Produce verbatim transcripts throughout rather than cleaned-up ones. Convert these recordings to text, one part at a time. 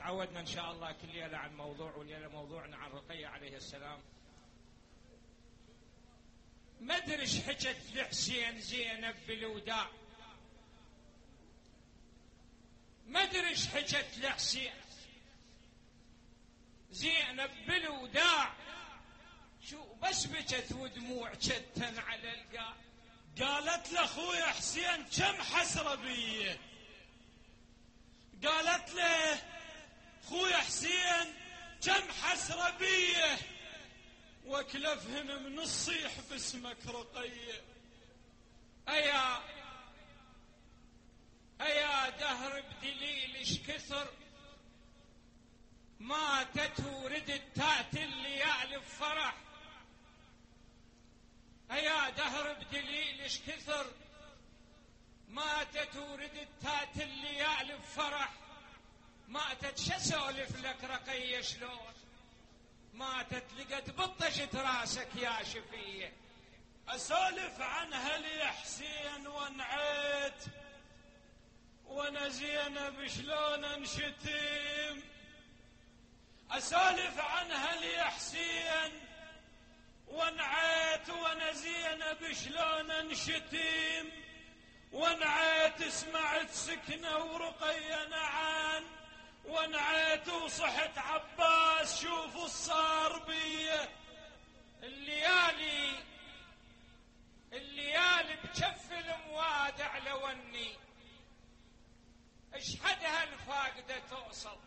تعودنا إن شاء الله كل ليلة عن موضوع، والليلة موضوعنا عن رقية عليه السلام. ما أدري إيش حكت لحسين زينب بالوداع، ما أدري إيش حكت لحسين زينب بالوداع، شو بس بكت ودموع كتن على القاع. قالت لاخويا حسين كم حسرة بيه، قالت له خويا حسين كم حسرة بيه، واكلفهن من الصيح باسمك رقية. أيا أيا دهر بدليل ايش كثر ماتت وردت تاتي الليالي بفرح. أيا دهر بدليل ايش كثر ماتت وردت تاتي الليالي بفرح. ماتت شسولف لك رقية شلون ماتت لقد بطشت راسك يا شفية. أسولف عنها لي حسين ونعيت وانا زينب شلون انشتم. أسولف عنها لي حسين ونعيت وانا زينب شلون انشتم. ونعيت سمعت سكنة ورقية نعان، ونعيت وصحت عباس شوفوا الصار بيه. الليالي الليالي بجف الموادع لو اني اشحدها الفاقدة توصل.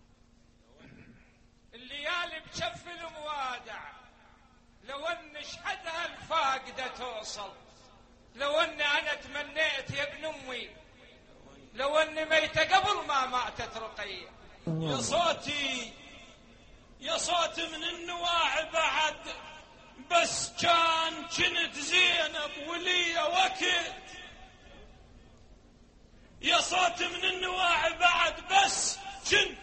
الليالي بجف الموادع لو ان اشحدها الفاقدة توصل. لو اني انا تمنيت يا ابن امي لو اني ميتة قبل ما ماتت رقية. يا صوتي يا صوتي من النواع بعد، بس كان كنت زينب ولي وقت. يا صوتي من النواع بعد بس كنت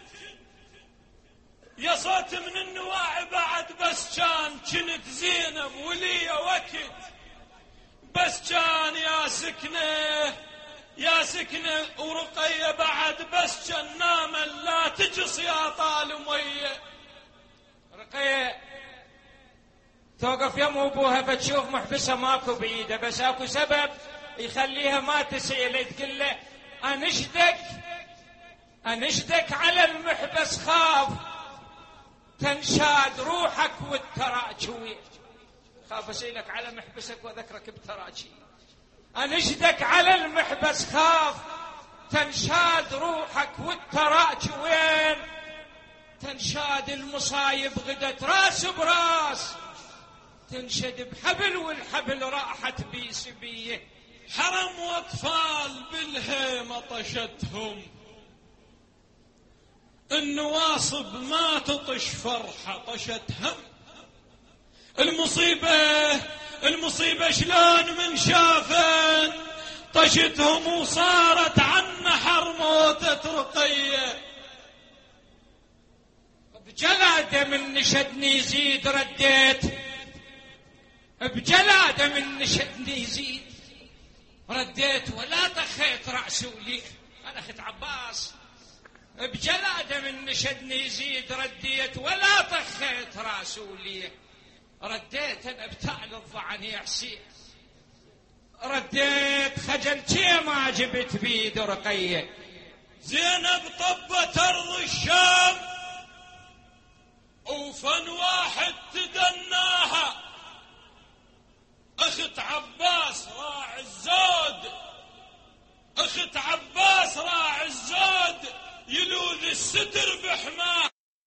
يا صوتي من النواع بعد، بس كان كنت زينب ولي وقت. بس كان يا سكنه يا سكنه ورقية بعد، بس كان ناما لا تجص يا طال ميه. رقية توقف يم ابوها فتشوف محبسه ماكو بايده، بس اكو سبب يخليها ما تسأل، تقول له انشدك انشدك على المحبس خاف تنشاد روحك والتراجي. خاف اسالك على محبسك وذكرك بتراجي. انشدك على المحبس خاف تنشاد روحك والتراجي. وين تنشاد المصايب غدت راس براس، تنشد بحبل والحبل راحت بيس بيه. حرم واطفال بالهيمة طشتهم، النواصب ما تطش فرحة طشت هم. المصيبة المصيبة شلون من شافن طشتهم، وصارت عن نحر موتة رقية. بجلادة من نشدني يزيد رديت، بجلادة من نشدني يزيد رديت، ولا طخيت رأسي ولي أنا أخت عباس. بجلادة من نشدني يزيد رديت، ولا طخيت رأسي ولي رديت. أنا بتعل الضعن يا حسين رديت، خجلتي ما جبت بيد رقية. زينب طبت أرض الشام وفن واحد تدناها، أخت عباس راعي الزود، أخت عباس راعي الزود يلوذ الستر بحماه.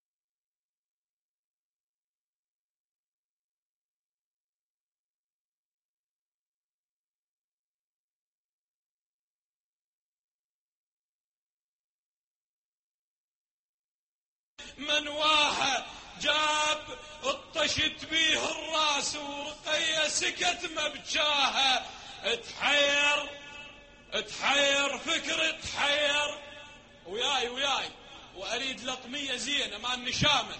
منواها جاب اطشت بيه الراس، ورقية سكت مبجاها. تحير تحير فكر تحير وياي وياي واريد لطمية زينة ما النشامة.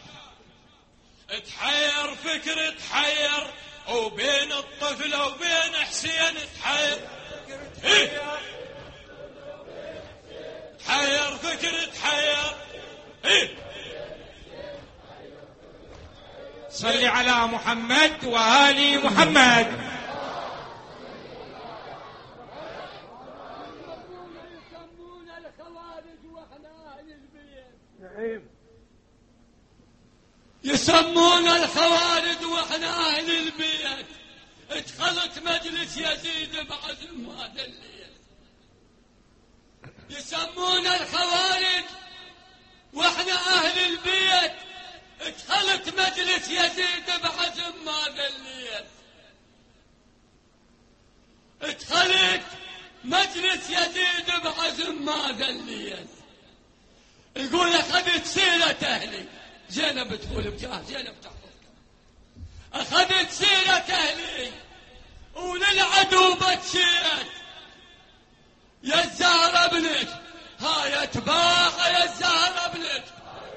تحير فكر تحير وبين الطفلة وبين حسين تحير. إيه؟ تحير فكر تحير. إيه؟ صل على محمد وآل محمد. يسمون الخوارج واحنا اهل البيت. ادخلت مجلس يزيد بعزم هذا الليل. يسمون الخوارج واحنا اهل البيت. ادخلت مجلس يزيد بعزم هذا الليل. ادخلت مجلس يزيد بعزم هذا الليل. يقول اخذت سيرة اهلي. زينب تقول بجاه زينب تحفظ. اخذت سيرة اهلي وللعدو بتشيت. يا الزهرة بنت هاي تباع يا الزهرة بنت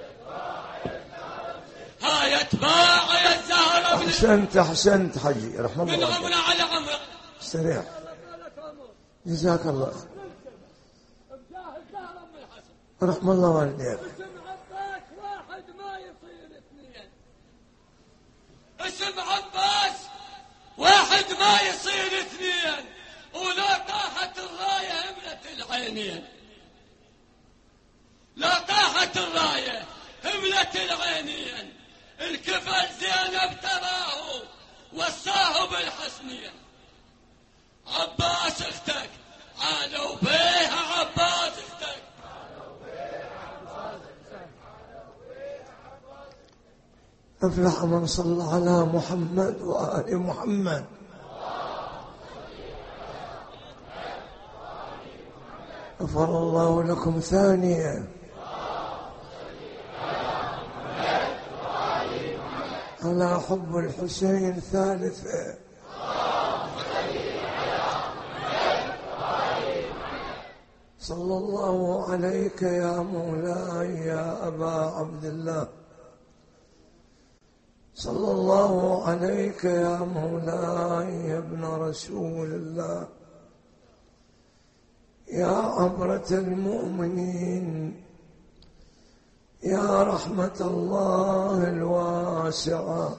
هاي تباع يا الزهرة بنت. احسنت احسنت حجي رحمه الله. من عمرنا على عمرك. استريح جزاك الله. رحم الله والديك. اسم عباس واحد ما يصير اثنين. ولا طاحت الراية هملة العينين. لا طاحت الراية هملة العينين. الكفل زينب تراه وصاه بالحسنية. عباس اختك عالوا بيها عباس اختك. أفلح من صلى على محمد وآل محمد. غفر الله لكم ثانية. على حب الحسين ثالثة. صلى الله عليك يا مولاي يا أبا عبد الله. صلى الله عليك يا مولاي يا ابن رسول الله. يا عبرة المؤمنين. يا رحمة الله الواسعة.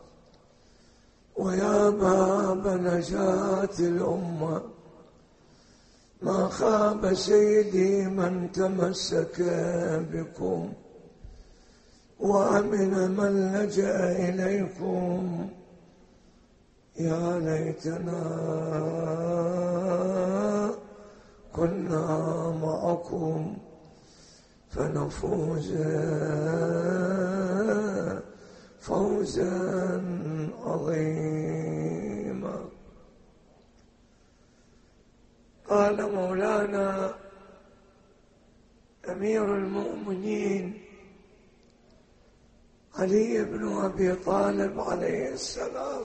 ويا باب نجاة الأمة. ما خاب سيدي من تمسك بكم. وأمن من لجأ إليكم. يا ليتنا كنا معكم فنفوز فوزا عظيما. قال مولانا أمير المؤمنين علي بن أبي طالب عليه السلام: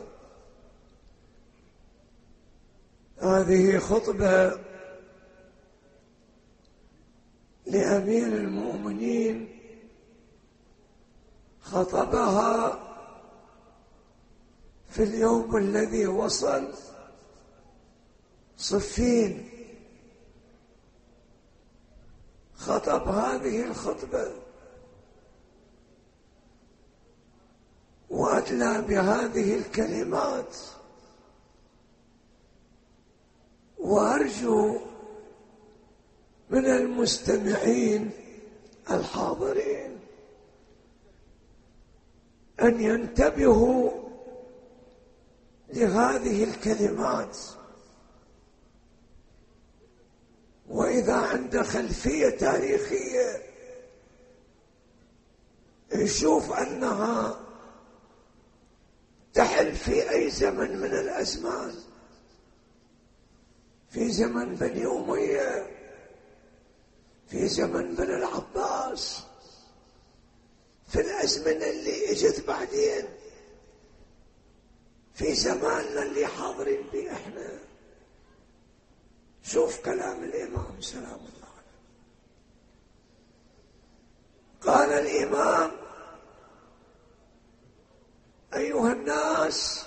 هذه خطبة لأمير المؤمنين خطبها في اليوم الذي وصل صفين. خطب هذه الخطبة وأدلى بهذه الكلمات. وأرجو من المستمعين الحاضرين أن ينتبهوا لهذه الكلمات. وإذا عنده خلفية تاريخية يشوف أنها تحل في أي زمن من الأزمان، في زمن بني أمية، في زمن بني العباس، في الأزمنة اللي اجت بعدين، في زماننا اللي حاضرين به احنا. شوف كلام الإمام سلام الله عليه. قال الإمام: أيها الناس،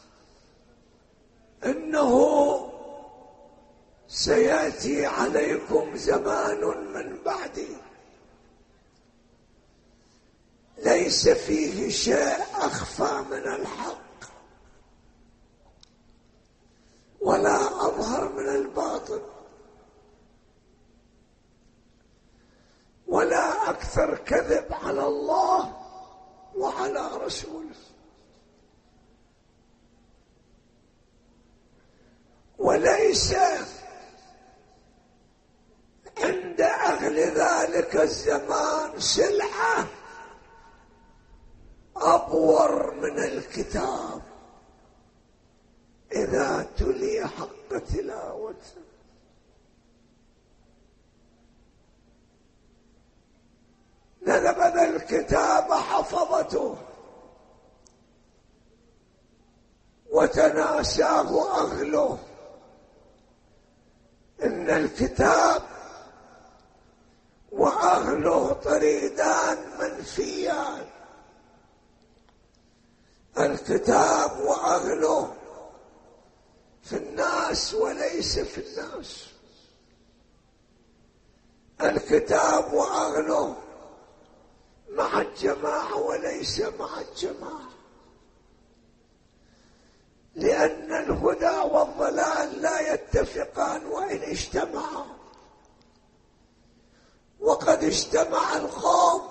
إنه سيأتي عليكم زمان من بعدي ليس فيه شيء أخفى من الحق ولا أظهر من الباطل ولا أكثر كذب على الله وعلى رسوله، وليس عند أهل ذلك الزمان سلعة أبور من الكتاب إذا تلي حق تلاوته. نبذ الكتاب حفظته وتناساه أهله. إن الكتاب وأهله طريدان منفيان، الكتاب وأهله في الناس وليس في الناس، الكتاب وأهله مع الجماعة وليس مع الجماعة، لأن الهدى والضلال لا يتفقان وإن اجتمعا، وقد اجتمع القوم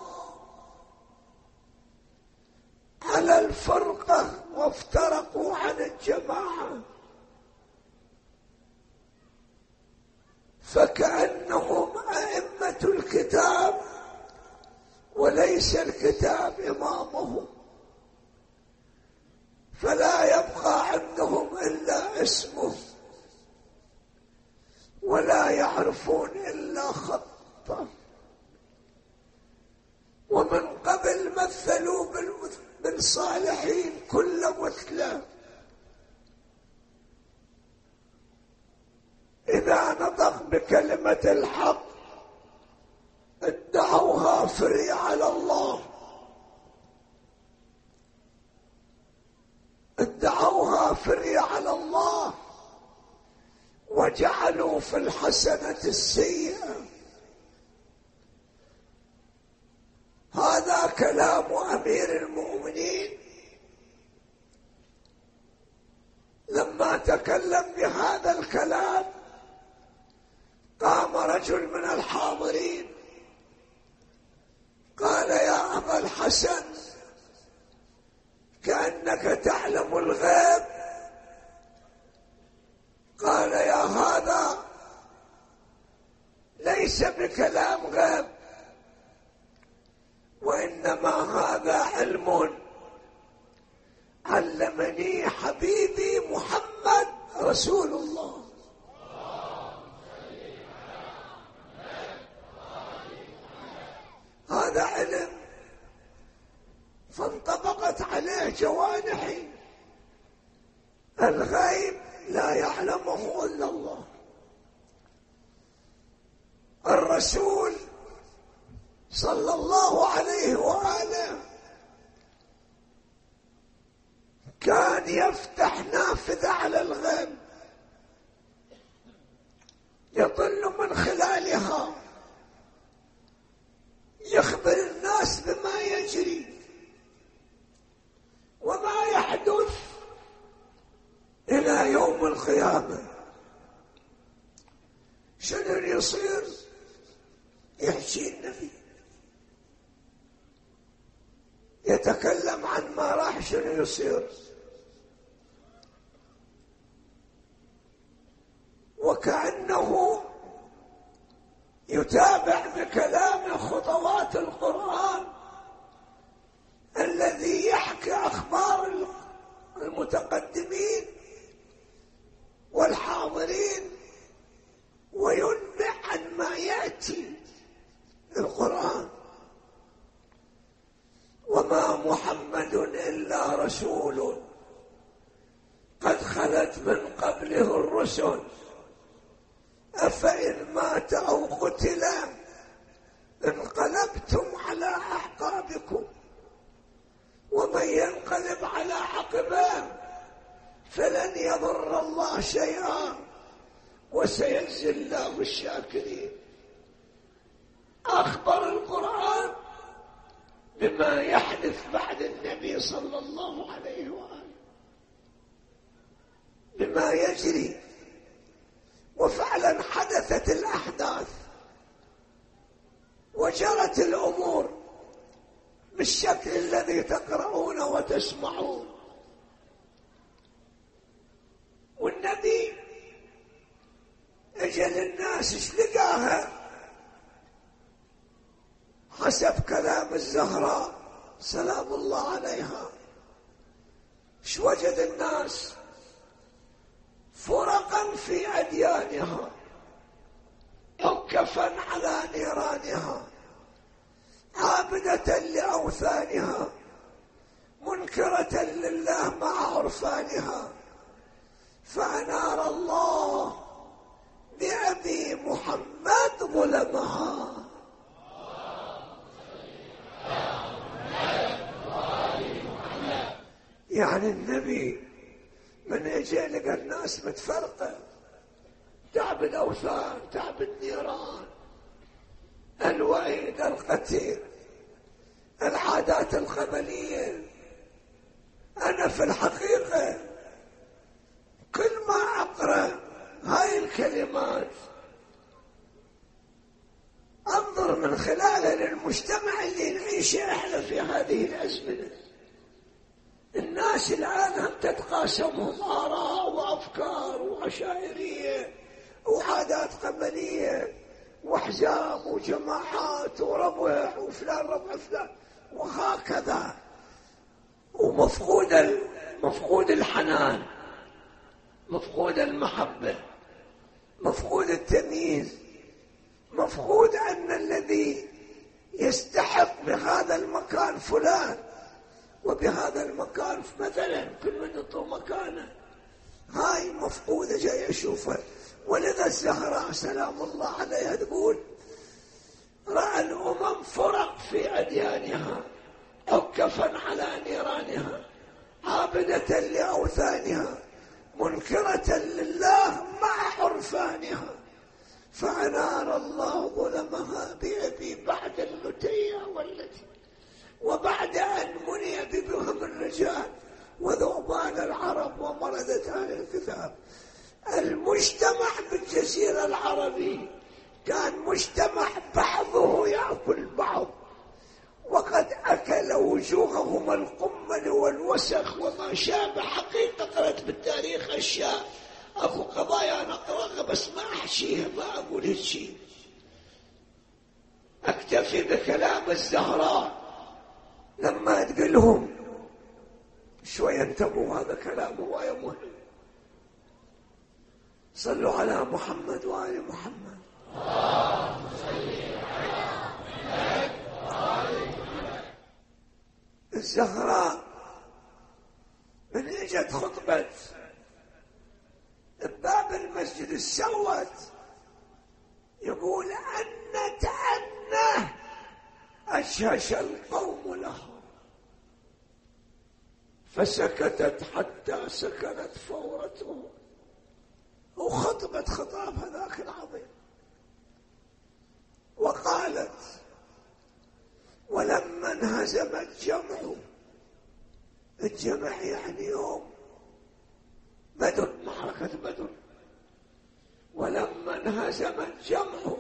على الفرقة وافترقوا عن الجماعة، فكأنهم أئمة الكتاب وليس الكتاب إمامهم، فلا يبقى عندهم إلا اسمه ولا يعرفون إلا خطه. ومن قبل مثلوا بالصالحين كل مثلى، إذا نطق بكلمة الحق ادعوها فري على الله، ادعوها فري على الله وجعلوا في الحسنة السيئة. هذا كلام أمير المؤمنين لما تكلم بهذا الكلام قام رجل من الحاضرين قال: يا أبا الحسن، كأنك تعلم الغيب. قال: يا هذا ليس بكلام غيب، وإنما هذا علم علمني حبيبي محمد رسول الله. هذا علم فانطبقت عليه جوانحي، الغيب لا يعلمه إلا الله. الرسول صلى الله عليه وآله كان يفتح نافذة على الغيب يطل من خلالها يخبر الناس بما يجري وما يحدث إلى يوم القيامة. شنو يصير يحكي النبي، يتكلم عن ما راح شنو يصير، وكأنه يتابع بكلام خطوات القرآن الذي يحكي أخبار المتقدمين والحاضرين وينبئ عن ما يأتي القرآن. وما محمد إلا رسول قد خلت من قبله الرسل أفإن مات أو قتل انقلبتم على أعقابكم ومن ينقلب على عقبه فلن يضر الله شيئا وسيجزي الله الشاكرين. أخبر القرآن بما يحدث بعد النبي صلى الله عليه وآله، بما يجري. وفعلا حدثت الأحداث وجرت الأمور بالشكل الذي تقرؤون وتسمعون. والنبي اجل الناس ايش لقاها حسب كلام الزهراء سلام الله عليها؟ ايش وجد الناس؟ فرقا في أديانها، عكفا على نيرانها، عابدة لأوثانها، منكرة لله مع عرفانها. فأنار الله بأبي محمد ظلمها. يعني النبي من اجى لقى الناس متفرقه، تعبد اوثان، تعبد نيران، الوعيد، القتيل، العادات القبليه. انا في الحقيقه كل ما اقرا هاي الكلمات انظر من خلالها للمجتمع اللي نعيشه احنا في هذه الازمنه. الناس الآن هم تتقاسمهم آراء وأفكار وعشائرية وعادات قبلية وأحزاب وجماعات وربع وفلان ربع فلان وهكذا. ومفقود مفقود الحنان، مفقود المحبة، مفقود التمييز، مفقود أن الذي يستحق بهذا المكان فلان وبهذا المكان مثلا كل من يطلب مكانه. هاي مفقودة جاي أشوفها. ولذا الزهراء سلام الله عليها تقول رأى الأمم فرق في أديانها، عكفا على نيرانها، عابدة لأوثانها، منكرة لله مع عرفانها. فأنار الله ظلمها بأبي بعد اللتية والتي، وبعد أن مني بهم الرجال وذؤبان العرب ومردة أهل الكتاب. المجتمع بالجزيرة العربية كان مجتمع بعضه يأكل بعض، وقد أكل وجوههم القمل والوسخ وما شابه. حقيقة قرأت بالتاريخ أشياء، أكو قضايا أنا أقرأها بس ما أحشيها، ما أقول هالشيء. أكتفي بكلام الزهراء لما تقلهم شوية انتبهوا، هذا كلام هواية مهم. صلوا على محمد وآل محمد. اللهم صل على محمد وآل محمد. الزهراء من اجت خطبة باب المسجد السوت يقول أن تأنه أشهش القوم له، فسكتت حتى سكنت فورته. وخطبت خطاب هذاك العظيم وقالت ولما انهزم الجمع، الجمع يعني يوم بدر، معركة بدر. ولما انهزم الجمع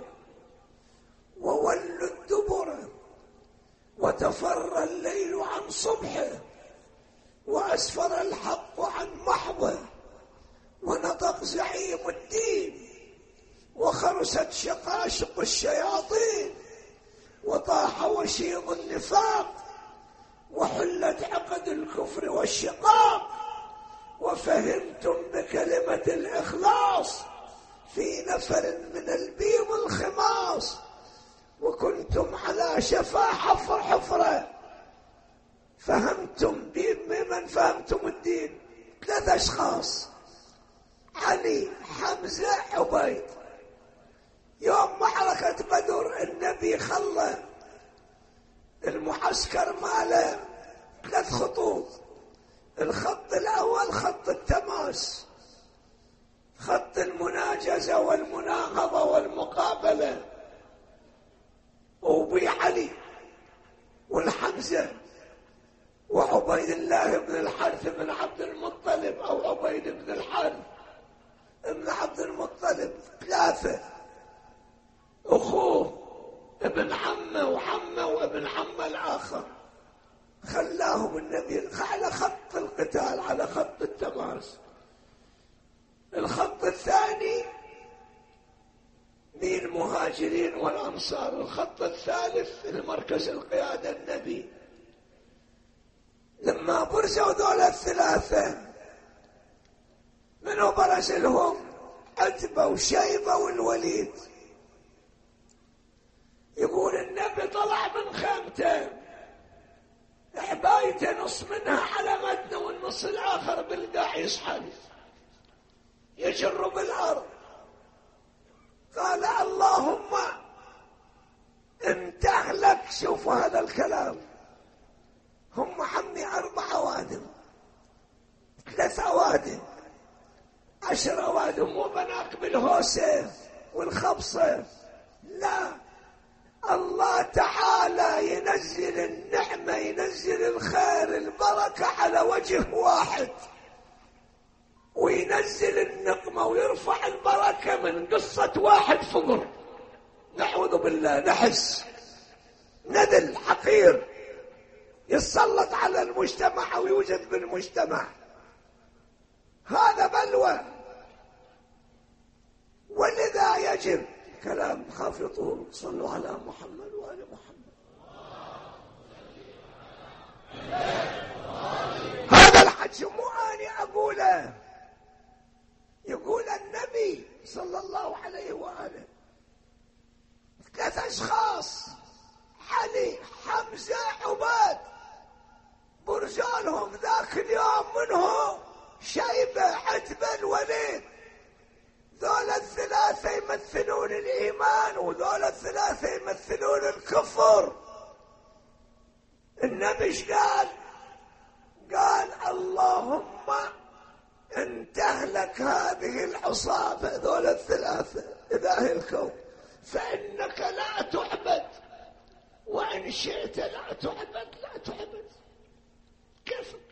وولوا الدبر وتفر الليل عن صبحه وأسفر الحق عن محضه ونطق زعيم الدين وخرست شقاشق الشياطين وطاح وشيض النفاق وحلت عقد الكفر والشقاق، وفهمتم بكلمة الإخلاص في نفر من البيض الخماص، وكنتم على شفا حفر حفرة فهمتم بمن فهمتم الدين. ثلاث أشخاص، علي، حمزة، عبيد. يوم معركة بدر النبي خلى المعسكر ماله ثلاث خطوط. الخط الأول خط التماس، خط المناجزة والمناهضة والمقابلة، وبي علي، والخط حمزة وعبيد الله بن الحارث بن عبد المطلب أو عبيد بن الحارث بن عبد المطلب، ثلاثة أخوه ابن عمه وعمه وابن عمه الآخر، خلاهم النبي على خط القتال، على خط التماس. الخط الثاني من المهاجرين والأنصار، الخط الثالث المركز القيادة النبي. لما برزوا دول الثلاثة منو برز لهم؟ عتبة وشيبة والوليد. يقول النبي طلع من خيمته، حبايته نص منها على متنه والنص الآخر بالقاع يسحب يجر بالأرض. قال اللهم انت اهلك. شوفوا هذا الكلام، هم حمي أربع أوادم، ثلاث أوادم، عشر أوادم، مو بناك بالهوسة والخبصة، لا، الله تعالى ينزل النعمة، ينزل الخير البركة على وجه واحد، وينزل النقمة ويرفع البركة من قصة واحد فقر، نعوذ بالله، نحس ندل حقير يتسلط على المجتمع أو يوجد بالمجتمع. هذا بلوى. ولذا يجب كلام خاف يطول. صلوا على محمد وآل محمد. هذا الحج مو أنا أقوله، يقول النبي صلى الله عليه وآله. ثلاث أشخاص، علي، حمزة، عباد، برجالهم ذاك اليوم منه شيبة، عتبة، الوليد. ذول الثلاثة يمثلون الإيمان، وذول الثلاثة يمثلون الكفر. النبي ايش قال؟ قال اللهم ان تهلك هذه العصابة، ذول الثلاثة إله الكون، فإنك لا تعبد، وإن شئت لا تعبد لا تعبد. كيفك؟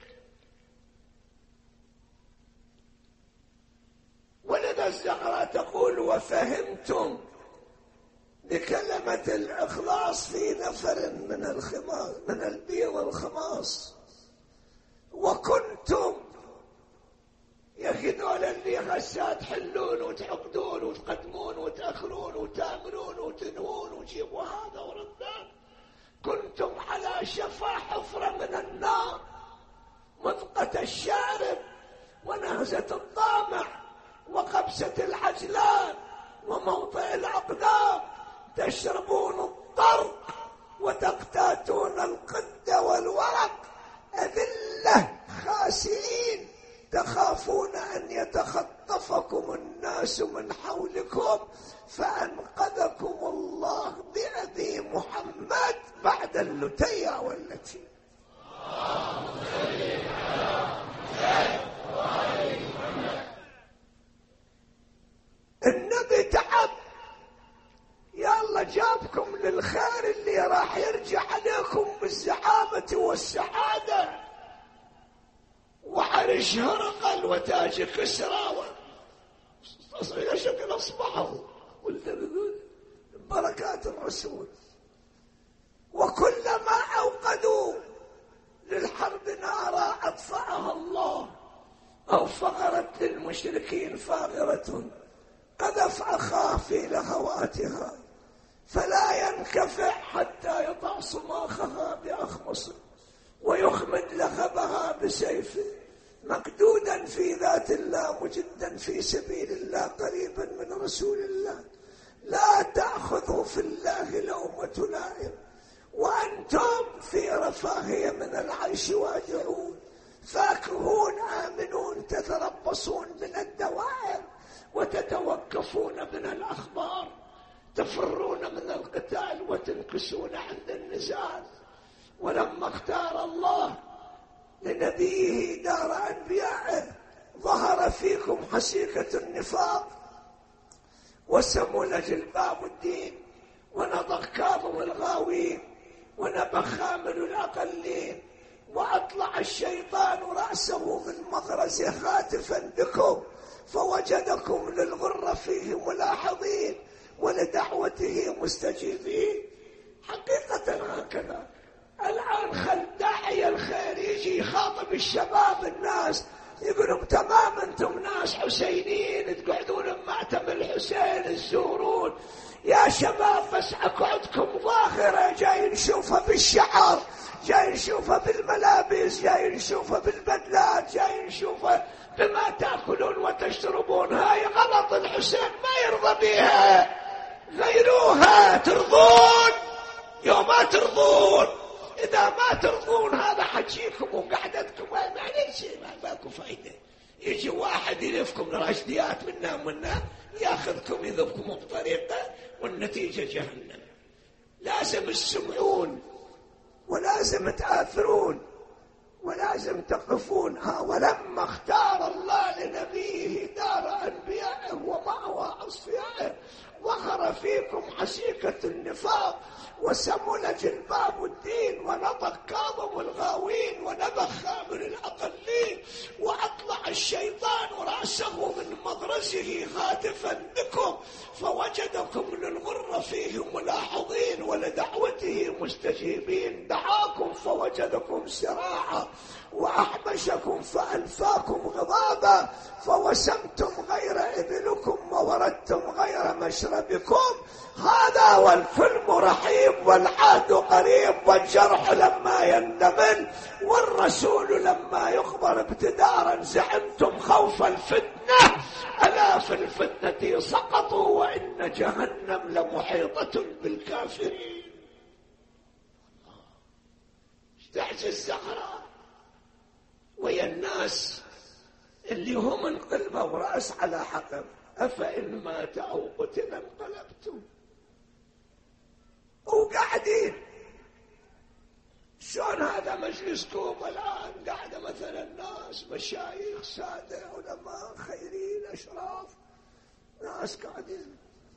ولذا الزهراء تقول وفهمتم بكلمة الإخلاص في نفر من الخماس، من البيض الخماس، وكنتم يا أخي دول اللي غسات تحلون وتعقدون وتقدمون وتأخرون وتأمرون وتنهون وتجيبوا هذا وردان، كنتم على شفا حفرة من النار، مضقة الشارب ونهزة الطامع وقبسة العجلان وموطئ الأقدام، تشربون الطرق وتقتاتون القد والورق، أذلة خاسئين، تخافون أن يتخطفكم الناس من حولكم، فأنقذكم الله بأبي محمد بعد اللتيا والتي. النبي تعب، يا الله جابكم للخير اللي راح يرجع عليكم بالزعامة والسعادة، وحرش هرقل وتاج كسرى شكل اصبحوا بركات الرسول. وكلما اوقدوا للحرب نارا اطفاها الله، او فغرت للمشركين فاغرة قذف اخاه في لهواتها، فلا ينكفع حتى يطع صماخها باخمصه ويخمد لهبها بسيفه، مقدودا في ذات الله، مجدا في سبيل الله، قريبا من رسول الله، لا تأخذوا في الله لومة لائم، وأنتم في رفاهية من العيش واجعون، فاكهون آمنون، تتربصون من الدوائر وتتوقفون من الأخبار، تفرون من القتال وتنكسون عند النزال. ولما اختار الله لنبيه دار أنبيائه ظهر فيكم حسيكة النفاق، وسمل جلباب الدين، ونضخ كاظم الغاوين، ونبخ خامل الأقل الأقلين، وأطلع الشيطان رأسه من مغرزه خاتفا بكم فوجدكم للغرة فيه ملاحظين ولدعوته مستجيبين. حقيقة هكذا. الآن خل داعي الخير يجي يخاطب الشباب الناس يقولون تمام أنتم ناس حسينيين تقعدون بمعتم الحسين تزورون، يا شباب بس أقعدكم ظاهرة جاي نشوفها بالشعر، جاي نشوفها بالملابس، جاي نشوفها بالبدلات، جاي نشوفها بما تأكلون وتشربون. هاي غلط، الحسين ما يرضى بها. غيروها ترضون يوم ما ترضون. إذا ما ترضون هذا حجيكم وقعدتكم معليش ما باكو فايدة. يجي واحد يلفكم راشديات منا ومنا ياخذكم يذبكم بطريقة والنتيجة جهنم. لازم تسمعون ولازم تآثرون ولازم تقفون. ها ولما اختار الله لنبيه دار أنبيائه ومأوى أصفيائه ظهر فيكم حسيكة النفاق وسمل جلباب الدين ونطق كاظم الغاوين ونبخ خامر الأقلين وأطلع الشيطان رأسه من مغرزه خاتفا بكم فوجدكم للغرة فيه ملاحظين ولدعوته مستجيبين. دعاكم فوجدكم سراعا وأحبشكم فألفاكم غضابا فوسمتم غير إبلكم ووردتم غير مشربكم. هذا والفيلم رحيب والعهد قريب والجرح لما يندمن والرسول لما يخبر ابتدارا زعمتم خوف الفتنة. ألا في الفتنة سقطوا وإن جهنم لمحيطة بالكافرين. اشتعج الزهراء ويا الناس اللي هم انقلبوا رأس على حقب أفإن مات أو قتل انقلبتم وقاعدين. شلون هذا مجلسكم الآن؟ قاعدة مثلا ناس مشايخ سادة علماء خيرين أشراف ناس قاعدين.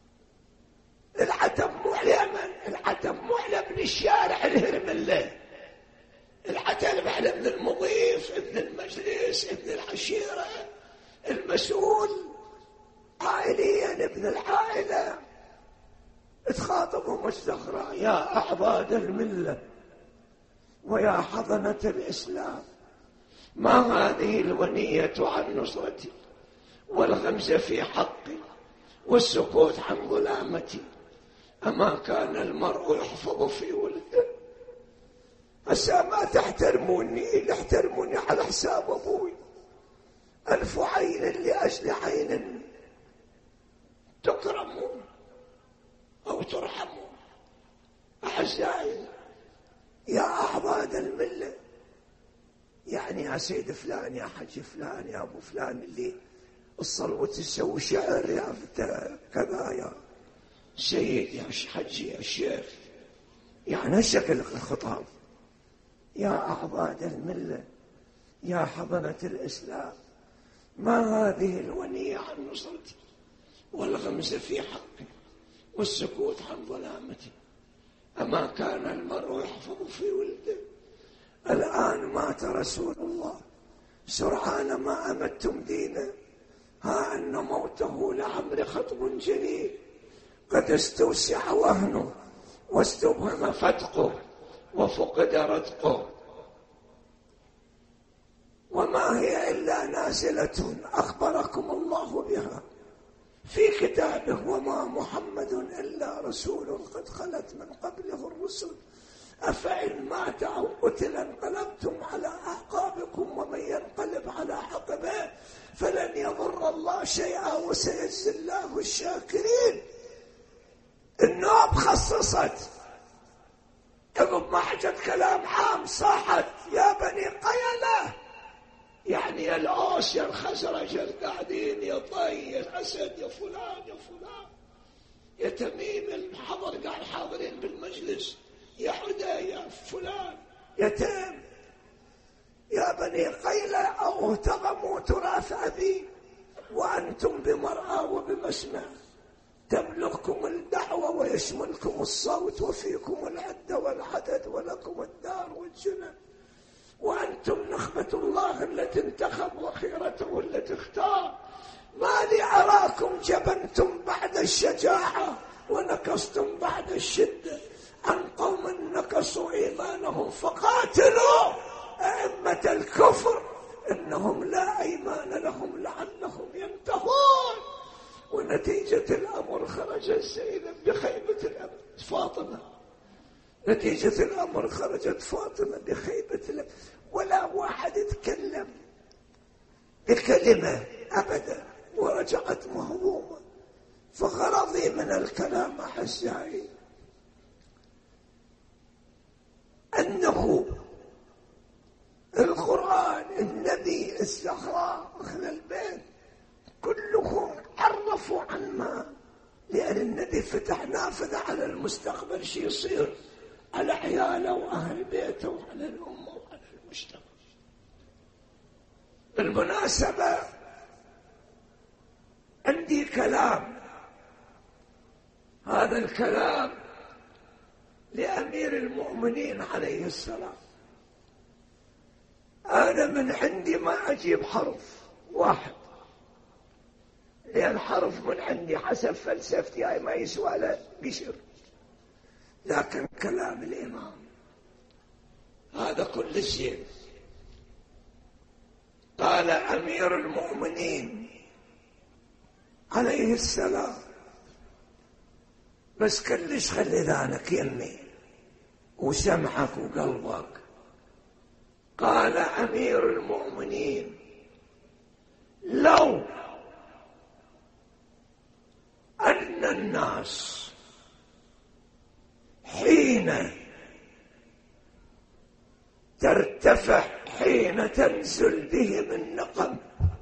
العتب مو على من؟ العتب مو على ابن الشارع الهرم الليل، العتب على ابن المضيف ابن المجلس ابن العشيرة المسؤول عائليا ابن العائلة. تخاطبهم الزهراء يا أعضاد الملة ويا حضنة الإسلام ما هذه الونية عن نصرتي والغمز في حقي والسكوت عن ظلامتي؟ أما كان المرء يحفظ في ولده؟ هسا ما تحترموني إلا احترموني على حساب أبوي. ألف عين لأجل عين تكرمون أو ترحمون. أعزائي يا أعضاد الملة، يعني يا سيد فلان يا حج فلان يا أبو فلان اللي الصلوة تسوي شعر يا كذا يا سيد يا حج يا شيخ، يعني شكل الخطاب. يا أعضاد الملة يا حضنة الإسلام ما هذه الونية عن نصرتي والغمز في حقي والسكوت عن ظلامتي؟ أما كان المرء يحفظ في ولده؟ الآن مات رسول الله سرعان ما أمدتم دينه. ها أن موته لعمر خطب جليل قد استوسع وهنه واستبهم فتقه وفقد رتقه. وما هي إلا نازلة أخبركم الله بها في كتابه وما محمد إلا رسول قد خلت من قبله الرسل أفإن مات أو قتل انقلبتم على أعقابكم ومن ينقلب على عقبه فلن يضر الله شيئا وسيجزي الله الشاكرين. النوب خصصت عقب ما حجت كلام عام صاحت يا بني قيلة، يعني يا الأوس يا الخزرج القاعدين يا طي يا الأسد يا فلان يا فلان يا تميم الحضر قاعد حاضرين بالمجلس يا حدا يا فلان يا تيم يا بني قيلة أو اهتغموا تراث أبي وأنتم بمرأى وبمسمع تبلغكم الدعوة ويشملكم الصوت وفيكم العد والعدد ولكم الدار والجد نخبة الله التي انتخب وخيرته التي اختار. ما لي أراكم جبنتم بعد الشجاعة ونكصتم بعد الشدة عن قوم نكصوا إيمانهم فقاتلوا أئمة الكفر إنهم لا أيمان لهم لعلهم ينتهون. ونتيجة الأمر خرجت زينب بخيبة الأمر فاطمة، نتيجة الأمر خرجت فاطمة بخيبة الأمر، ولا واحد يتكلم بكلمة أبدا، ورجعت مهضومة. فغرضي من الكلام أحسائي أنه القرآن، النبي، الزهراء، أهل البيت كلهم عرفوا عن ما، لأن النبي فتح نافذة على المستقبل شي يصير على عياله وأهل بيته وعلى الأمة وعلى المجتمع. بالمناسبة عندي كلام، هذا الكلام لأمير المؤمنين عليه السلام. أنا من عندي ما أجيب حرف واحد، لأن حرف من عندي حسب فلسفتي هاي ما يسوى له قشر، لكن كلام الإمام هذا كل شيء. قال أمير المؤمنين عليه السلام، بس كلش خلي ذانك يمي وسمعك وقلبك. قال أمير المؤمنين لو أن الناس حين ترتفع، حين تنزل بهم النقم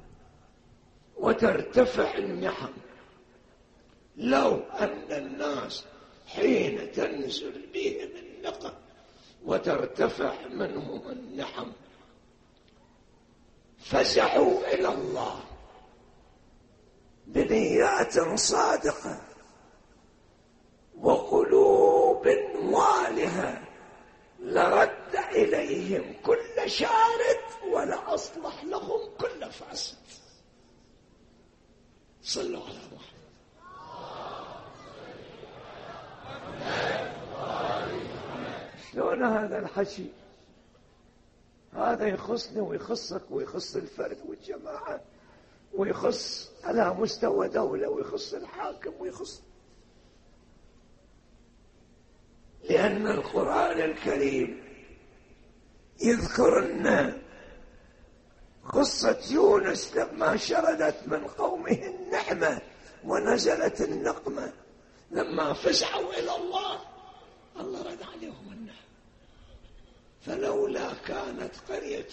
وترتفع المحن، لو أن الناس حين تنزل بهم النقم وترتفع منهم النحم فزعوا إلى الله بنيات صادقة وقلوب والهة لرد إليهم كل شارد ولأصلح لهم كل فاسد. صلوا على محمد. شلون هذا الحكي؟ هذا يخصني ويخصك ويخص الفرد والجماعة ويخص على مستوى دولة ويخص الحاكم ويخص، لأن القرآن الكريم يذكر لنا قصة يونس لما شردت من قومه النعمة ونزلت النقمة، لما فزعوا إلى الله الله رد عليهم النعمة. فلولا كانت قرية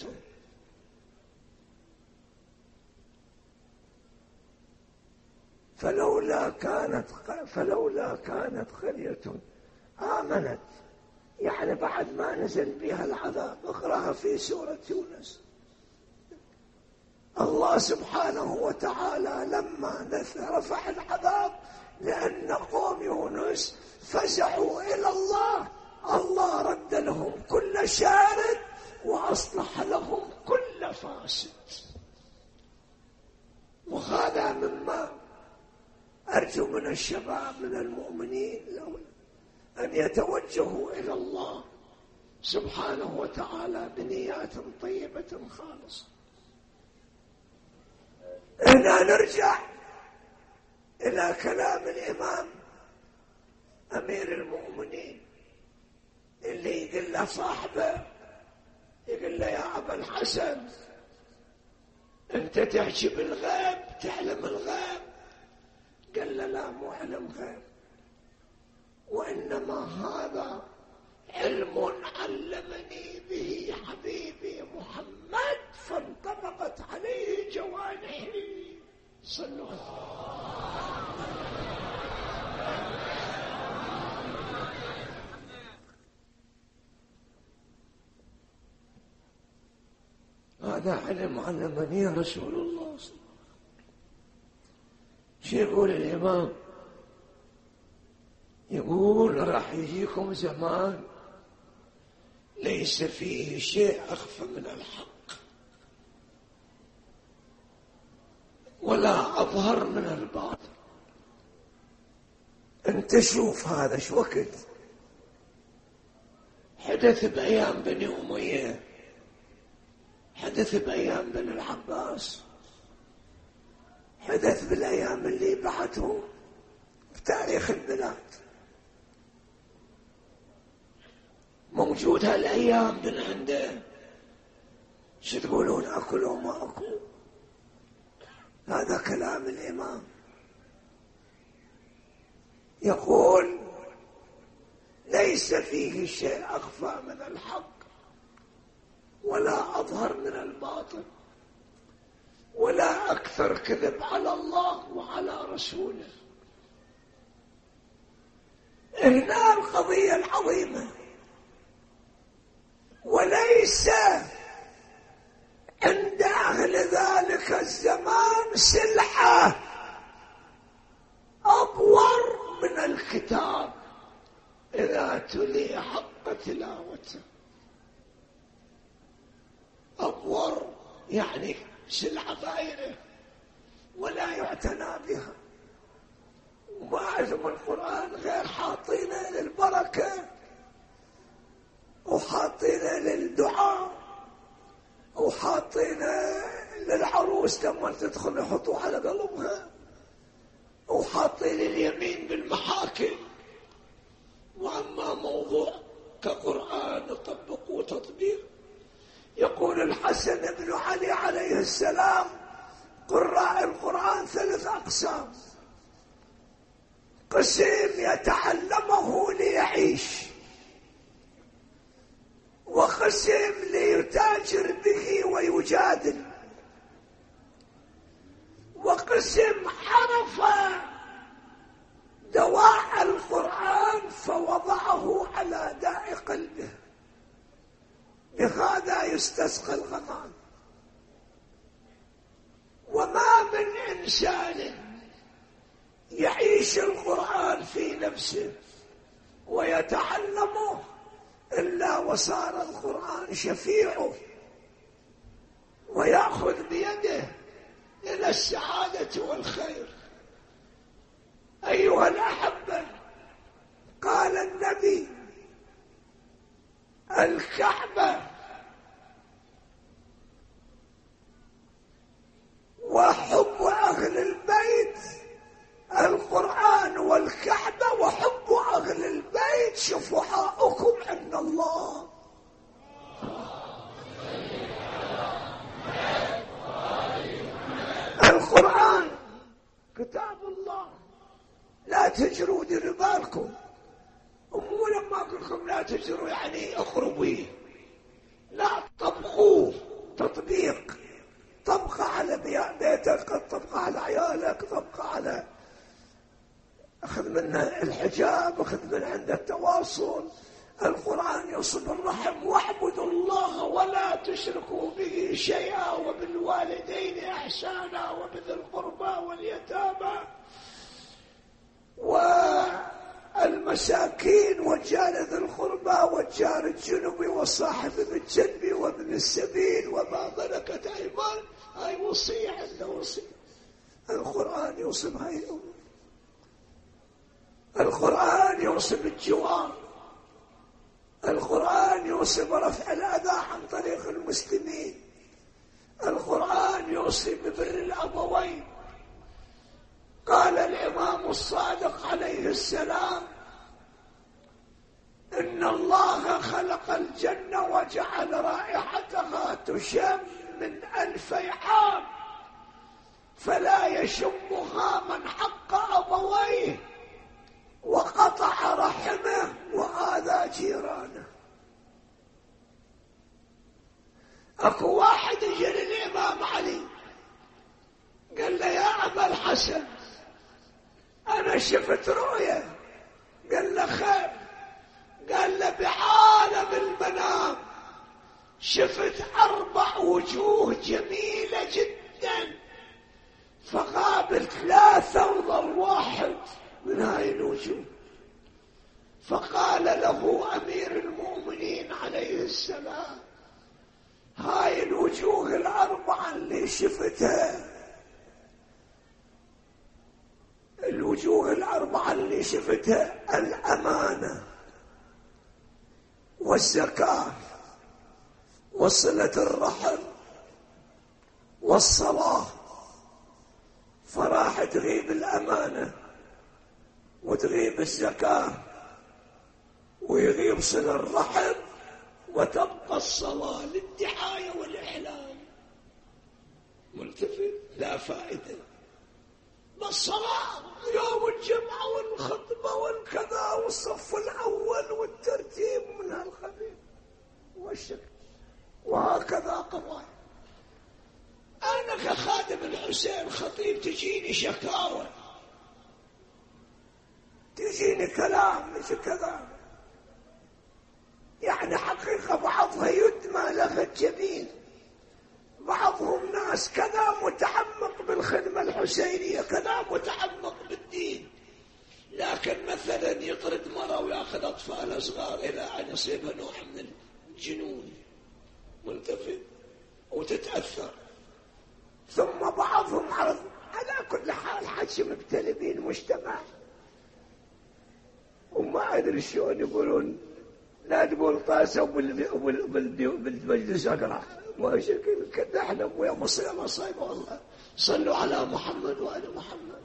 فلولا كانت فلولا كانت قرية آمنت، يعني بعد ما نزل بها العذاب. اقرأها في سورة يونس. الله سبحانه وتعالى لما رفع العذاب لأن قوم يونس فزعوا إلى الله، الله رد لهم كل شارد وأصلح لهم كل فاسد. وهذا مما أرجو من الشباب من المؤمنين أن يتوجهوا إلى الله سبحانه وتعالى بنيات طيبة خالصة. هنا نرجع إلى كلام الإمام أمير المؤمنين اللي يقول له صاحبه، يقول له يا أبا الحسن أنت تحكي بالغيب، تعلم الغيب؟ قال له لا، مو علم غيب، وإنما هذا علم علمني به حبيبي محمد فانطبقت عليه جوانحي. صلوا هذا علم علمني رسول الله. شو يقول الإمام؟ يقول راح يجيكم زمان ليس فيه شيء أخفى من الحق. ولا أظهر من الباطل. انت شوف هذا شو وقت حدث بأيام بني أمية، حدث بأيام بني العباس، حدث بالأيام اللي بعته في تاريخ البلاد. موجود هالأيام من عنده. شو تقولون أكل وما أكل؟ هذا كلام الإمام. يقول ليس فيه شيء أخفى من الحق ولا أظهر من الباطل ولا أكثر كذب على الله وعلى رسوله. هنا القضية العظيمة. وليس عند أهل ذلك الزمان سلعة أبور من الكتاب إذا تلي حق تلاوته. أبور يعني سلعة باينة ولا يعتنى بها. وما عزم القرآن غير حاطينه للبركة وحاطينه للدعاء وحاطينه للعروس لما تدخل يحطوه على قلبها وحاطين اليمين بالمحاكم. وأما موضوع كقرآن طبقوا تطبيق. يقول الحسن بن علي عليه السلام قراء القرآن ثلاث أقسام: قسم يتعلمه ليعيش، وقسم ليتاجر به ويجادل، وقسم عرف دواء القرآن فوضعه على داء قلبه. بهذا يستسقى الغمام. وما من إنسان يعيش القرآن في نفسه ويتعلمه إلا وصار القرآن شفيعه ويأخذ بيده إلى السعادة والخير. أيها الأحبة، قال النبي: الكعبة وحب أهل البيت، القرآن والكعبة وحب أهل البيت شفعاؤكم عند الله. القرآن كتاب الله. لا تجروا دير بالكم. ومو لما أقول لكم لا تجروا يعني اخربوه، لا طبقوه تطبيق. طبقة على بيتك، طبقة على عيالك، طبقة على أخذ منه الحجاب، أخذ من عنده التواصل. القرآن يوصل الرحم: واعبدوا الله ولا تشركوا به شيئا وبالوالدين إحسانا وبذي القربى واليتامى والمساكين والجار ذي القربى والجار الجنب والصاحب بالجنب وابن السبيل وما ملكت أيمان. هاي وصية عنده وصية. القرآن يوصل هاي الأمور. القرآن يوصل الجوار. القرآن يوصل رفع الأذى عن طريق المسلمين. القرآن يوصل ببر الأبوين. قال الإمام الصادق عليه السلام: إن الله خلق الجنة وجعل رائحتها تشم من ألفي عام، فلا يشمها من حق أبويه وقطع رحمه وآذى جيرانه. أكو واحد يجي للإمام علي قال له: يا أبا الحسن، أنا شفت رؤية. قال له: خير. قال له: بعالم المنام شفت أربع وجوه جميلة جدا، فقابل ثلاثة وظل واحد من هاي الوجوه. فقال له أمير المؤمنين عليه السلام: هاي الوجوه الأربعة اللي شفتها الوجوه الأربعة اللي شفتها: الأمانة والزكاة وصلة الرحم والصلاة. فراح تغيب الأمانة وتغيب الزكاة ويغيب صلة الرحم وتبقى الصلاة للدعاية والإعلان. ملتفت لا فائدة. بالصلاة يوم الجمعة والخطبة والكذا والصف الأول والترتيب من هالخبيث والشك، وهكذا قضايا. أنا كخادم الحسين خطيب تجيني شكاوى، تجيني كلام مش كذا، يعني حقيقة بعضها يدمى لها الجبين. بعضهم ناس كذا متعمق بالخدمة الحسينية، كذا متعمق بالدين، لكن مثلا يطرد مرة ويأخذ أطفال صغار إلى أن يصيبها نوع من الجنون. ملتفت وتتأثر. ثم بعضهم عرض على كل حال حج مبتلي به المجتمع، وما أدري شلون يقولون لا تقول طاسة وبالمجلس أقرأ ما شكل كده. احنا ويا مصر مصايب والله. صلوا على محمد وآل محمد.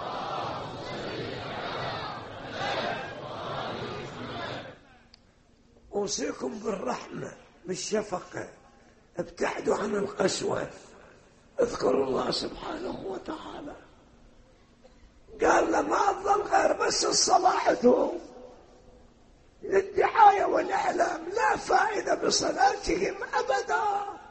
أوصيكم بالرحمة بالشفقة، ابتعدوا عن القسوة، اذكروا الله سبحانه وتعالى. قال لما أفضل غير بس الصلاحتهم للدعاية والإعلام، لا فائدة بصلاتهم أبدا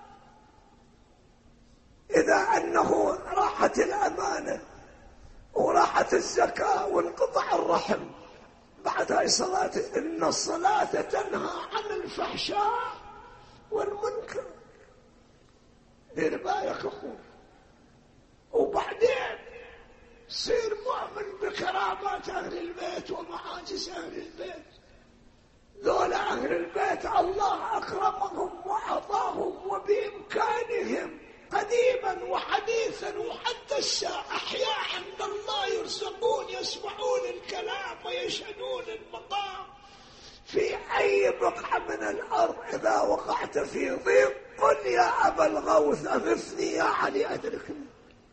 إذا أنه راحت الأمانة وراحت الزكاة وانقطع الرحم. بعد هاي صلاة، إن الصلاة تنهى عن الفحشاء والمنكر. دير بالك أخوه. وبعدين صير مؤمن بكرامات أهل البيت ومعاجز أهل البيت. ذولا أهل البيت الله أكرمهم وأعطاهم، وبإمكانهم قديما وحديثا وحتى الساعة أحياء عند الله يرزقون، يسمعون الكلام ويشهدون المقام في أي بقعة من الأرض. إذا وقعت في ضيق قل يا أبا الغوث أغثني يا علي أدركني.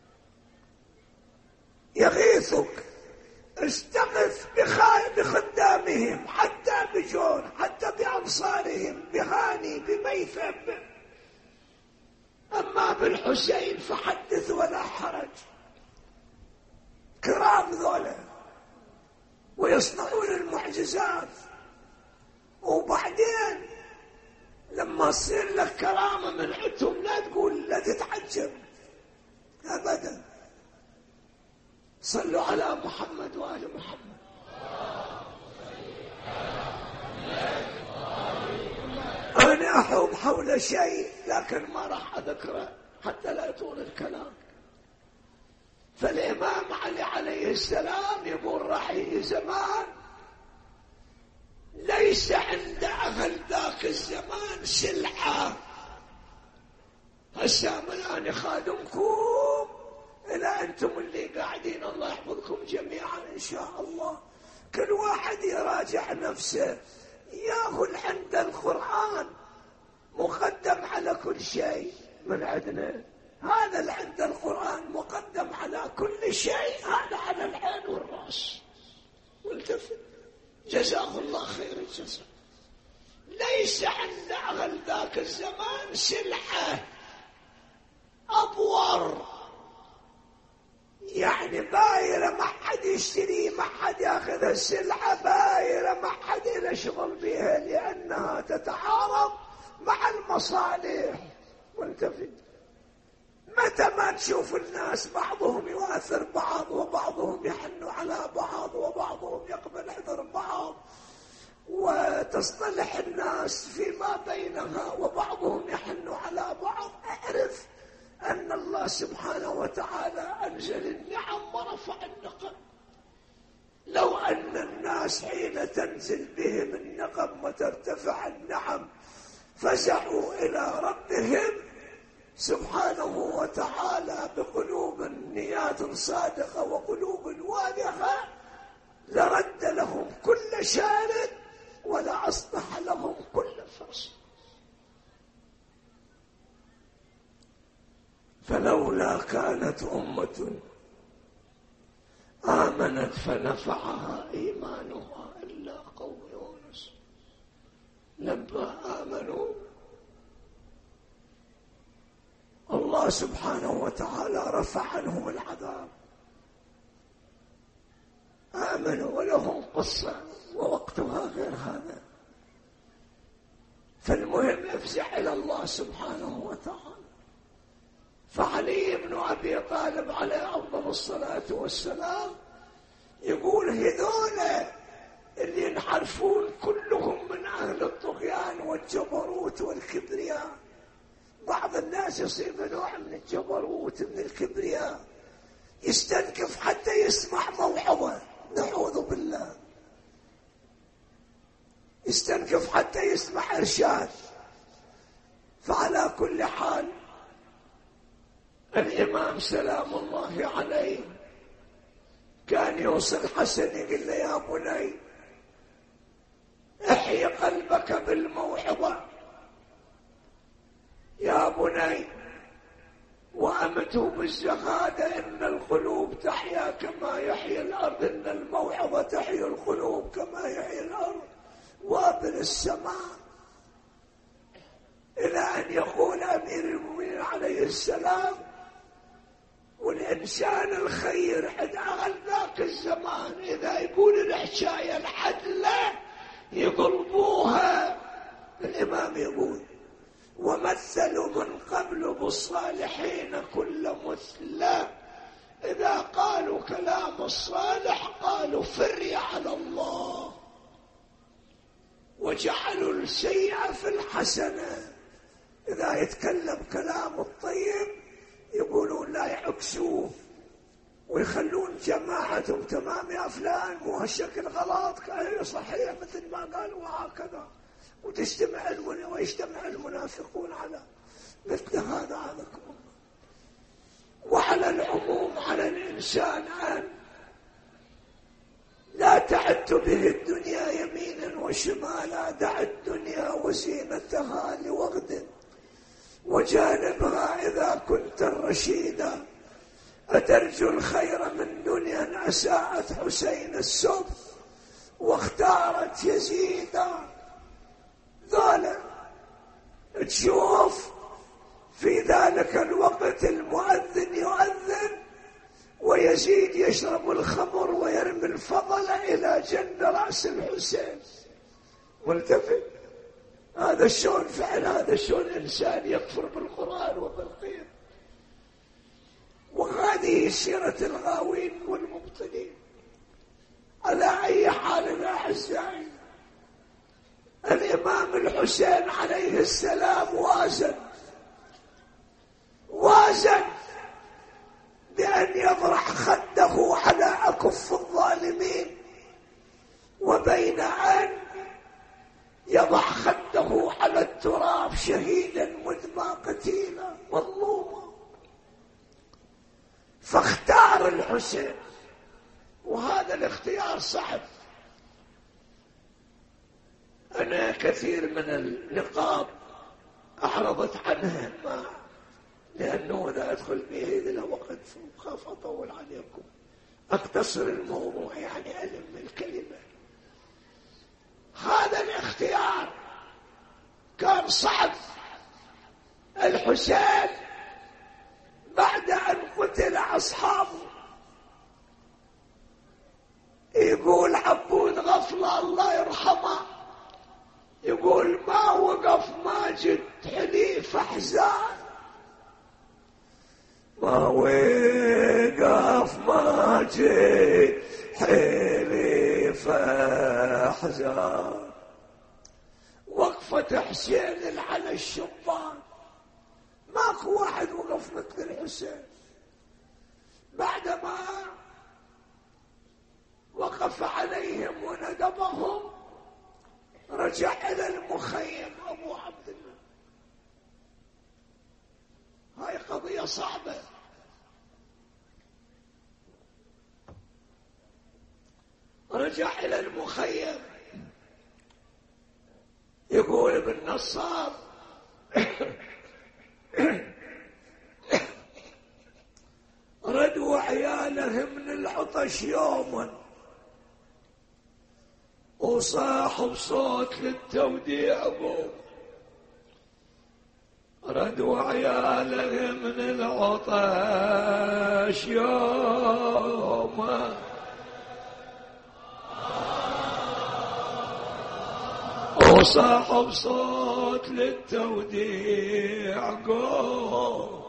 يغيثك. استغث بخدامهم، حتى بجون، حتى بأنصارهم، بهاني، بميثم. أما بالحسين فحدث ولا حرج. كرام ذولا ويصنعون المعجزات. وبعدين لما تصير لك كرامة من عندهم لا تقول، لا تتعجب أبدا. صلوا على محمد وآل محمد. أنا أحوم حول شيء لكن ما راح أذكره حتى لا يطول الكلام. فالإمام علي عليه السلام يقول راح يجي زمان ليس عند أهل ذاك الزمان سلعة. هسا من أنا خادمكم إلى أنتم اللي قاعدين، الله يحفظكم جميعا إن شاء الله. كل واحد يراجع نفسه، ياخذ عند القرآن مقدم على كل شيء من عندنا. هذا اللي عند القرآن مقدم على كل شيء، هذا على العين والرأس. والتفت جزاه الله خير الجزاء. ليس عند أهل ذاك الزمان سلعة أبور، يعني بايرة ما حد يشتري، ما حد ياخذ السلعة، بايرة ما حد له شغل بها، لأنها تتعارض مع المصالح. والتفت متى ما تشوف الناس بعضهم يواثر بعض، وبعضهم يحن على بعض، وبعضهم يقبل حذر بعض، وتصطلح الناس فيما بينها، وبعضهم يحن على بعض، اعرف أن الله سبحانه وتعالى أنزل النعم ورفع النقم. لو أن الناس حين تنزل بهم النقم وترتفع النعم فزعوا إلى ربهم سبحانه وتعالى بقلوب نيات صادقة وقلوب واضحة لرد لهم كل شارد ولأصلح لهم كل فرصة. فلولا كانت أمة آمنت فنفعها إيمانها إلا قوم يونس لما آمنوا الله سبحانه وتعالى رفع عنهم العذاب. آمنوا ولهم قصة ووقتها غير هذا. فالمهم افزع إلى الله سبحانه وتعالى. فعلي بن أبي طالب عليه أفضل الصلاة والسلام يقول هذول اللي ينحرفون كلهم من أهل الطغيان والجبروت والكبرياء. بعض الناس يصيب نوع من الجبروت من الكبرياء يستنكف حتى يسمع موعظة، نعوذ بالله، يستنكف حتى يسمع إرشاد. فعلى كل حال الإمام سلام الله عليه كان يوصل حسن يقول له يا بني احيي قلبك بالموعظة يا بني، وأمته بالزهادة إن القلوب تحيا كما يحيي الأرض، إن الموعظة تحيي القلوب كما يحيي الأرض وابن السماء، إلى أن يقول أمير المؤمنين عليه السلام والإنسان الخير حد أغل ذاك الزمان إذا يقول الحشاية الحدلة يقلبوها. الإمام يقول ومثلوا من قبل بالصالحين كل مثلى، إذا قالوا كلام الصالح قالوا فري على الله، وجعلوا السيئة في الحسنة. إذا يتكلم كلام الطيب يقولون لا يعكسوه ويخلون جماعتهم تمام يا فلان مو هالشكل غلط كان صحيح مثل ما قالوا وهكذا، وتجتمع ويجتمع المنافقون على مثل هذا. عندكم وعلى العموم على الإنسان أن لا تعد به الدنيا يمينا وشمالا، دع الدنيا وزينتها لوغد وجانبها إذا كنت الرشيدا، أترجو الخير من دنيا أساءت حسين السب واختارت يزيدا. ظالم تشوف في ذلك الوقت المؤذن يؤذن ويزيد يشرب الخمر ويرمي الفضل إلى جنب رأس الحسين. والتفت هذا الشون فعل، هذا الشون إنسان يكفر بالقرآن وبالقيم. وهذه سيرة الغاوين والمبطلين. على أي حال أعزائي الإمام الحسين عليه السلام وازن وازن بأن يضرع خده على أكف الظالمين وبين أن يضع خده على التراب شهيدا مدمى قتيلا مظلوما. فاختار الحسين، وهذا الاختيار صعب. أنا كثير من النقاب أعرضت عنها ما لأنه لا أدخل به إلى وقت خاف أطول عليكم، أقتصر الموضوع يعني ألم الكلمة. هذا الاختيار كان صعب. الحسين بعد أن قتل أصحابه يقول عبود غفلة الله يرحمه، يقول ما وقف ماجد حليف أحزان، ما وقف ماجد حليف أحزان. وقفة حسين على الشبان ماكو واحد وقف مثل الحسين. بعدما وقف عليهم وندبهم رجع إلى المخيم أبو عبد الله. صعبة. رجع إلى المخيم يقول ابن نصار ردوا عياله من العطش يوما وصاح بصوت للتوديع ابوه، ردوا عياله من العطش يوما وصاح بصوت للتوديع قوم،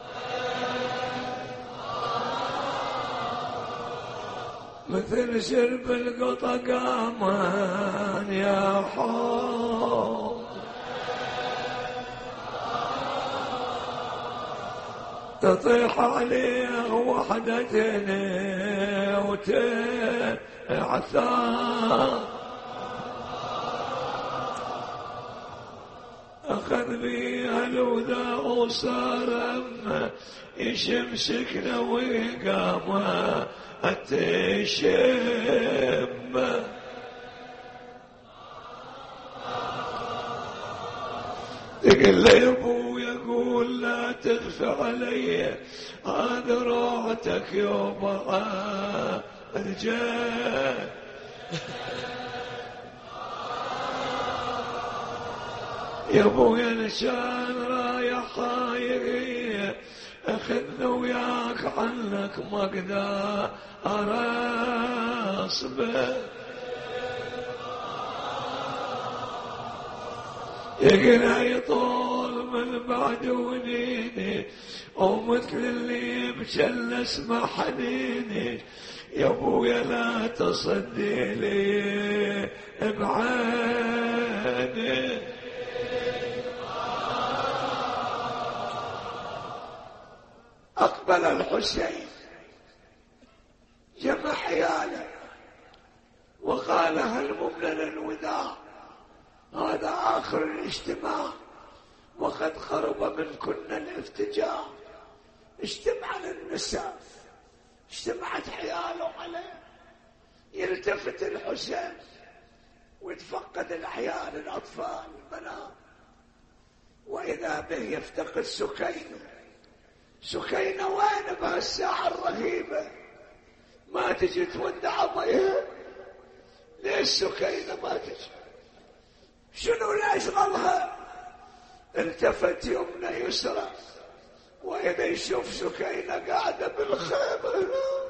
مثل شرب القطا قامان يا حوم، تطيح عليه وحدتين وتعثار، أخذ بيها الوذا وصار يشمسكنا وقام التشم، يقول لي ابو يقول لا تخفى علي هذا روعتك يوم الجاه، يا ابويا نشان رايح خايف اخذنا وياك عنك ما اقدر اصبر، يقنا يطول من بعد ونيني ومثل اللي بشلس مع حنيني، يا ابويا لا تصدي لي بعيني. أقبل الحسين جمع عياله وقال هل مملنا الوداع، هذا آخر الاجتماع وقد خرب منكن الافتجاع. اجتمع النساء، اجتمعت عياله عليه، يلتفت الحسين ويتفقد العيال الأطفال البنات، وإذا به يفتقد سكينة. سكينة وين بهالساعة الرهيبة؟ ما تجي تودع أبيها؟ ليش سكينة ما تجي؟ شنو لا يشغلها؟ التفت يمنى يسرى وإذا يشوف سكينة قاعدة بالخيمة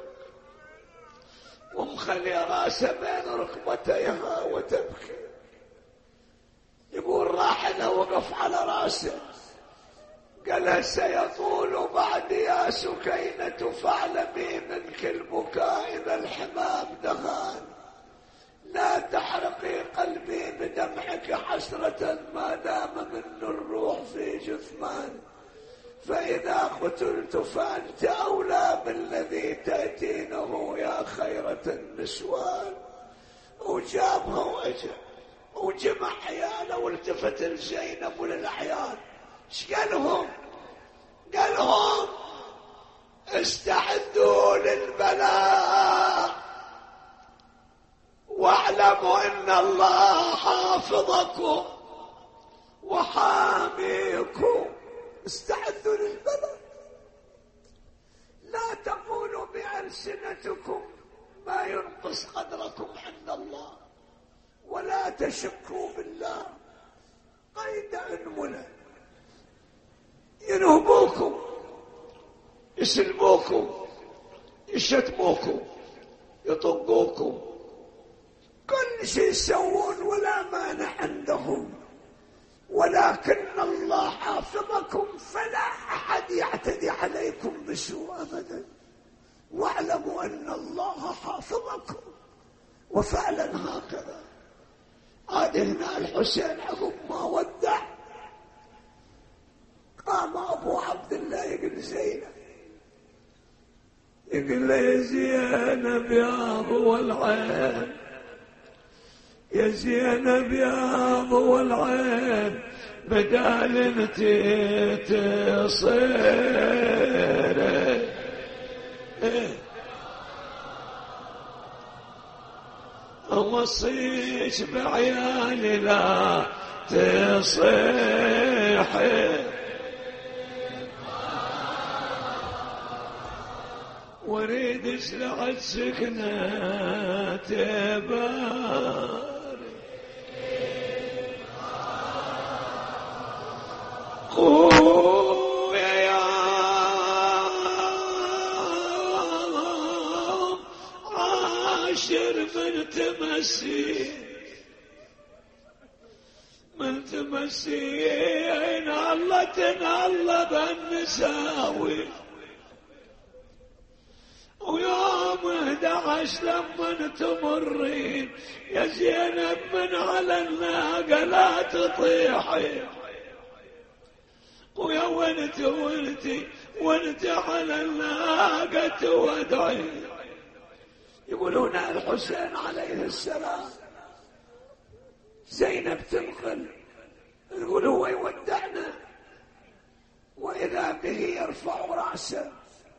ومخلي راسها بين ركبتيها وتبكي، يقول راحنا وقف على راسه قال سيطول بعد يا سكينة فاعلمي منك البكاء إذا الحمام دخان، لا تحرقي قلبي بدمعك حسرة ما دام منه الروح في جثمان، فإذا قتلت فأنت أولى بالذي تأتينه يا خيرة النسوان. وجابها وأجا وجمع عياله والتفت لزينب وللأعيان، ايش قالهم؟ قالهم استعدوا للبلاء واعلموا ان الله حافظكم وحاميكم. استعدوا للبلاء، لا تقولوا بألسنتكم ما ينقص قدركم عند الله، ولا تشكوا بالله قيد أنملة، ينهبوكم يسلبوكم يشتموكم يطقوكم، كل شيء يسوون ولا مانع عندهم، ولكن الله حافظكم فلا أحد يعتدي عليكم بسوء أبدا، واعلموا أن الله حافظكم. وفعلا هكذا. عاد هنا الحسين عقب ما ودع قام أبو عبد الله يقول زينب، يقول له يا زينب يا أبو العين، يا زينب يا أبو العين، بدال انت تصير اوصيك بعيالي لا تصيحي واريد اشلعت سكنة تباري خويا يا عاشر من تمسي من تمسين الله تنالله بالنساوي ويوم احد عشر لما تمرين يا زينب من على الناقة لا تطيحي ويا وانت وانتي وانت على الناقة تودعي. يقولون الحسين عليه السلام زينب تنقل يقول هو يودعنا وإذا به يرفع رأسه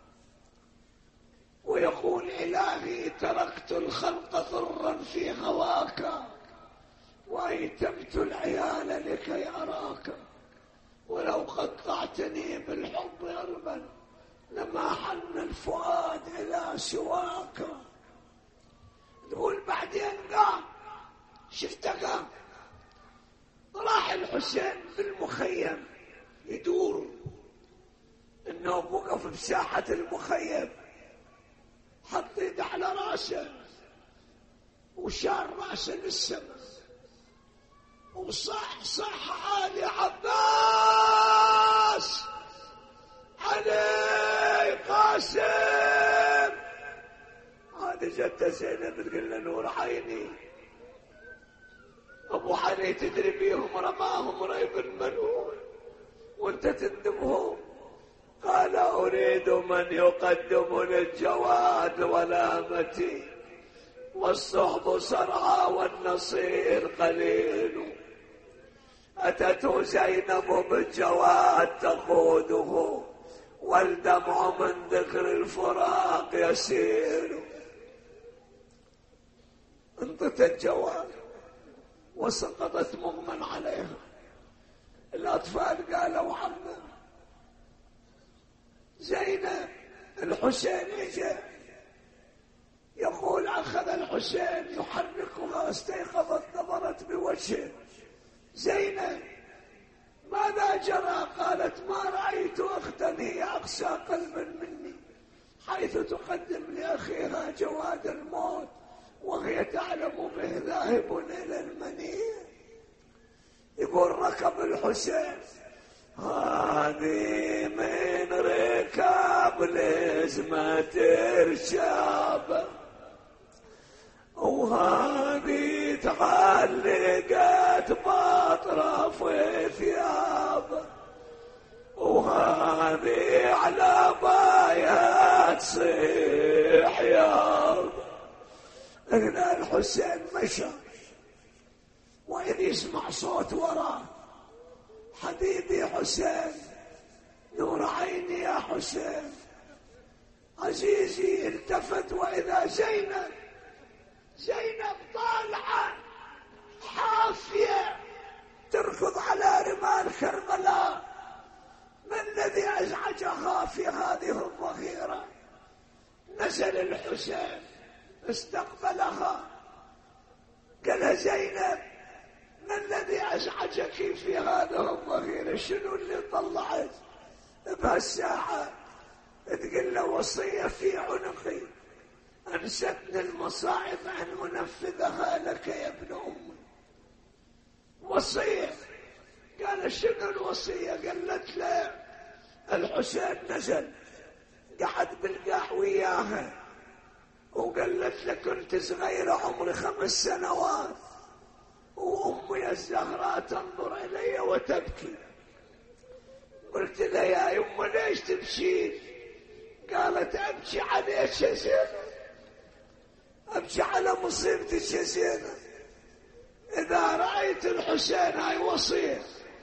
ويقول إلهي تركت الخلق ضرا في هواك وأيتمت العيال لكي أراك ولو قطعتني بالحب أربا لما حن الفؤاد إلى سواك. تقول بعدين قام شفت قام راح الحسين بالمخيم يدور انه وقف بساحة المخيم حط يده على راسه وشار راسه للسماء وصح صح علي عباس علي قاسم. هذه جت زينب تقول له نور عيني ابو علي تدري بيهم رماهم ريب المنون وانت تندبهم. قال اريد من يقدم للجواد ولامتي والصحب صرعى والنصير قليل اتته زينب بالجواد تقوده والدمع من ذكر الفراق يسير. انطت الجواد وسقطت مغمى عليها. الأطفال قالوا عمه زينب الحسين اجى. يقول أخذ الحسين يحركها استيقظت نظرت بوجهه زينب ماذا جرى؟ قالت ما رأيت أختا هي أقسى قلبا مني حيث تقدم لأخيها جواد الموت وهي تعلم به ذاهب إلى المنية. يقول ركب الحسين هذه من ركاب لزمة ترشاب وهذه تعلقت بأطراف ثياب وهذه على بايات صيح ياب. لكن الحسين مشى وإذ يسمع صوت وراه حبيبي حسين نور عيني يا حسين عزيزي. التفت وإذا زينب زينب طالعة حافية تركض على رمال كربلاء. ما الذي أزعجها في هذه الظهيرة؟ نزل الحسين استقبلها قال زينب ما الذي أزعجك في هذه الظهيرة؟ شنو اللي طلعت بهالساعة؟ تقول له وصية في عنقي أنستني المصائب أن أنفذها لك يا ابن أمي. وصية. قال شنو الوصية؟ قالت له الحسين نزل قعد بالقاع وياها وقالت له كنت صغيرة عمري خمس سنوات وأمي الزهراء تنظر إلي وتبكي. قلت لها يا يمه ليش تبكين؟ قالت أبكي عليك يا زينب أبكي على مصيبتك يا زينب. إذا رأيت الحسين هاي وصية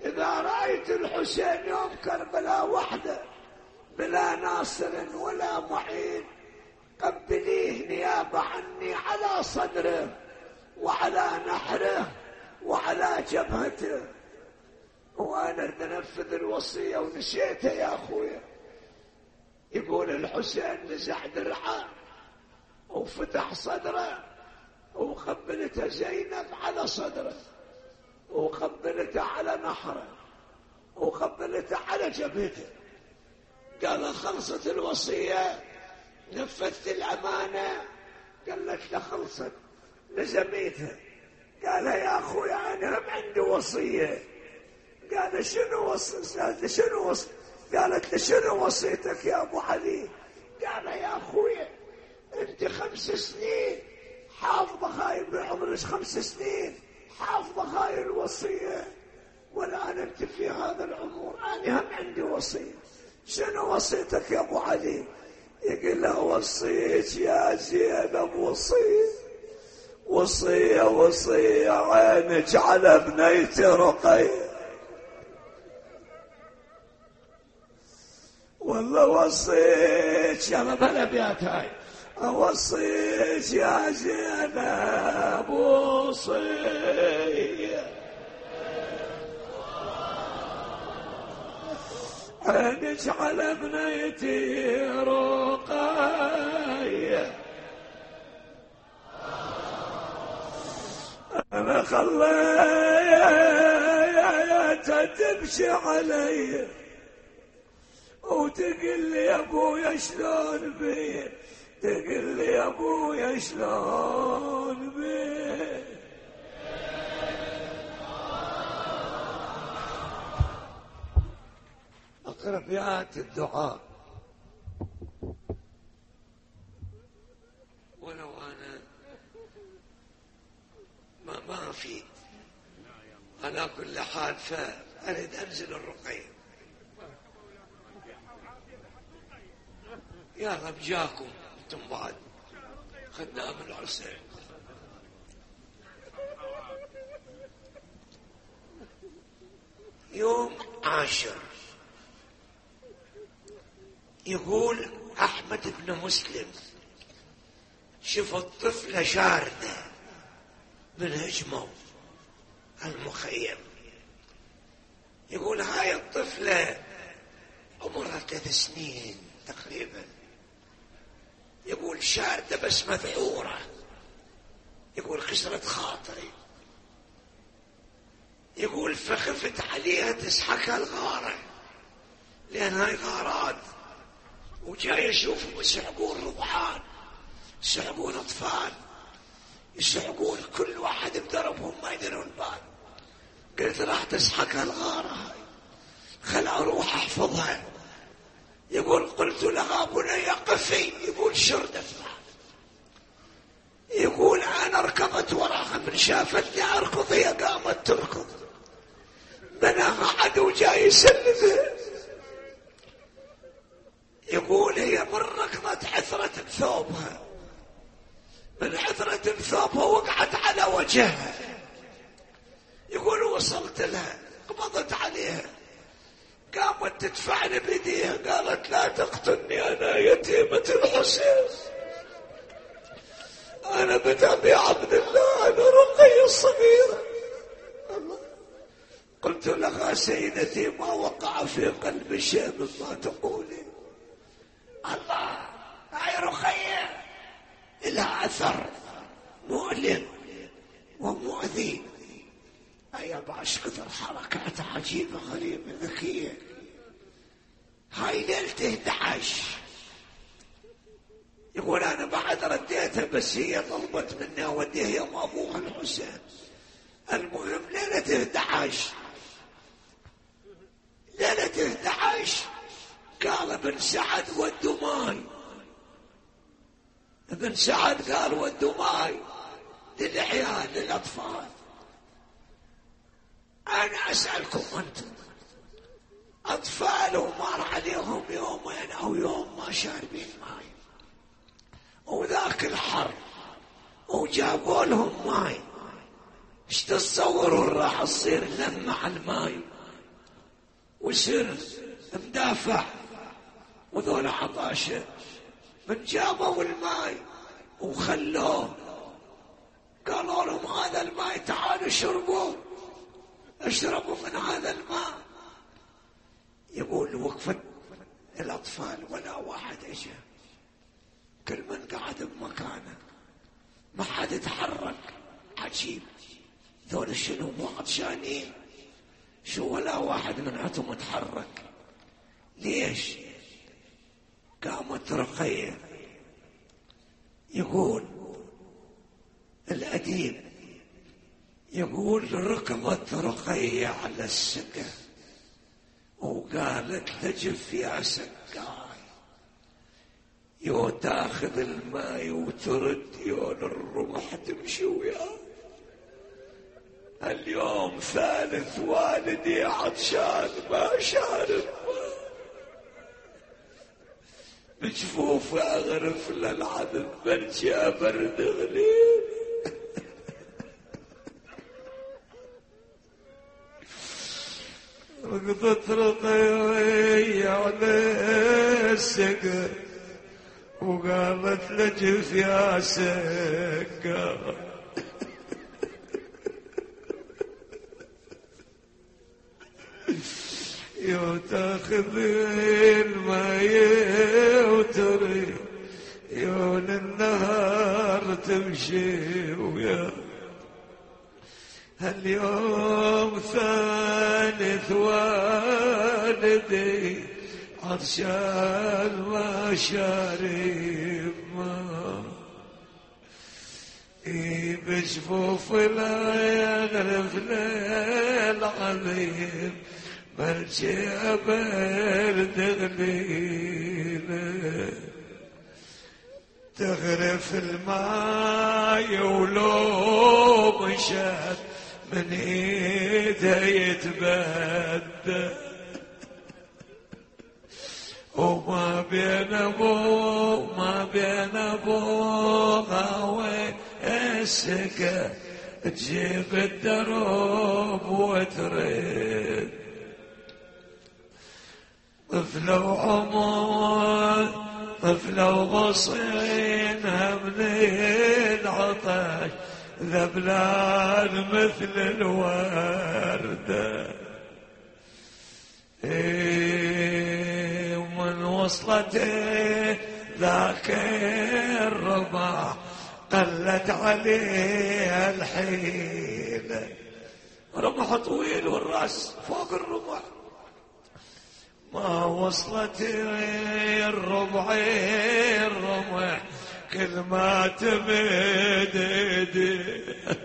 إذا رأيت الحسين يوم كربلاء وحده بلا ناصر ولا معين قبليه نيابة عني على صدره وعلى نحره وعلى جبهته. وأنا بنفذ الوصية ونسيته يا أخويا. يقول الحسين نزع درعه وفتح صدره وقبلته زينب على صدره وقبلته على نحره وقبلته على جبهته. قال خلصت الوصية نفذت الأمانة؟ قالت له خلصت لزميتها. قال يا أخوي أنا هم عندي وصية. قال شنو وصي؟ قالت شنو وصي؟ قالت له شنو وصيتك يا أبو علي؟ قال يا أخوي أنت خمس سنين حافظة هاي بعمرك خمس سنين حافظة هاي الوصية والآن أنت في هذا العمر أنا هم عندي وصية. شنو وصيتك يا أبو علي؟ يقول له وصيت يا زينب وصية وصية وصية عينك على بنيتي رقية. والله وصيت يا بلا بيات هاي وصيت يا زينب وصية عينك على بنيتي رقية. أنا خليتها تمشي علي وتقول لي يا أبويا شلون بي تقول لي يا أبويا شلون بي. أقربيات الدعاء. ولو أنا ما ما في على كل حال فأريد أنزل الرقية. يا رب جاكم انتم بعد خدام الحسين. يوم عاشر يقول أحمد بن مسلم شوف الطفلة شاردة من هجمه المخيم. يقول هاي الطفلة عمرها ثلاث سنين تقريبا. يقول شاردة بس مذعورة. يقول خسرت خاطري. يقول فخفت عليها تسحقها الغارة لأن هاي غارات وجاي يشوفوا يسحقون رضعان يسحقون أطفال يسحقون كل واحد بدربهم ما يدرون بعد. قلت راح تسحقها الغارة هاي خل أروح أحفظها. يقول قلت لها بني قفي. يقول شردت معها. يقول أنا ركضت وراها من شافتني أركض هي قامت تركض. بناها عدو جاي يسلمها. يقول هي من ركضت عثرت بثوبها من عثرت بثوبها وقعت على وجهها. يقول وصلت لها قبضت عليها قامت تدفعني بيديها قالت لا تقتلني أنا يتيمة الحسين أنا بتابي عبد الله أنا رقية صغيرة. قلت لها سيدتي ما وقع في قلب شيء مما تقولي. الله هاي رقية لها أثر مؤلم ومؤذي. هيا باش كثر حركات عجيبة غريبة ذكية. هاي ليلة احد عشر. يقول أنا بعد رديتها بس هي طلبت مني أوديها يوم أبوها الحسين. المهم ليلة احد عشر ليلة احد عشر قال ابن سعد ودوا ماي. ابن سعد قال ودوا ماي للعيال للأطفال. أنا أسألكم أنتم أطفال ومر عليهم يومين أو يوم ما شاربين ماي وذاك الحر وجابوا لهم ماي ايش تتصوروا راح تصير لما على الماي؟ وسر مدافع، وذول عطاشة من جابوا الماء وخلوه، قالوا لهم هذا الماء تعالوا اشربوه، اشربوا من هذا الماء. يقول وقفت الأطفال ولا واحد اجى، كل من قعد بمكانه، ما حد يتحرك. عجيب، ذول شنو مو عطشانين؟ شو ولا واحد منعتهم يتحرك؟ ليش؟ قامت رقية، يقول الأديب، يقول ركضت رقية على السقا وقالت تجف يا سقاي، يو تاخذ الماء وترد يون الرمح تمشي وياه. اليوم ثالث والدي عطشان ما شارب، بجفوفي اغرف للعذب برجع برد غليل. ركضت رقية على السقا وقامت لجف يا سقا، يو تاخذ الماء وتري يون النهار تمشي ويا. هاليوم ثالث والدي عطشان ما شارب ما، بجفوف لا يغرف للعظيم برجع برد غليله. تغرف الماي ولو مشات من ايده يتبدى، وما بين ابو ما بين ابوها والسكه تجيب الدروب وترد. طفلة وعمر طفلة وغصينها من العطش ذبلان مثل الوردة. إيه ومن وصلت ذاك الرباح قلت عليها الحيلة. رمح طويل والراس فوق الرمح، ما وصلت الربع الرمح كل ما تمد ايدي،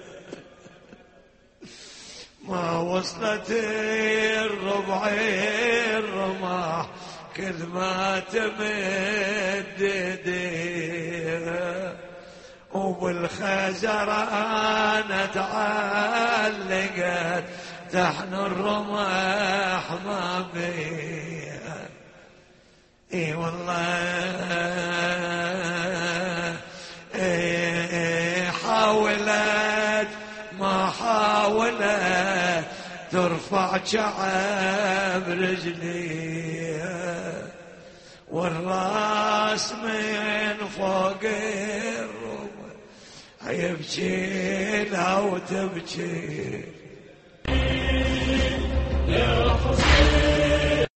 ما وصلت الربع الرمح كل ما تمد ايدي. وبالخزرانة تعلقت تحن الرمح ما بيها. اي والله إيه حاولت ما حاولت ترفع شعب رجليها، والراس من فوق الرمح يبكي لها وتبكي. يا حسين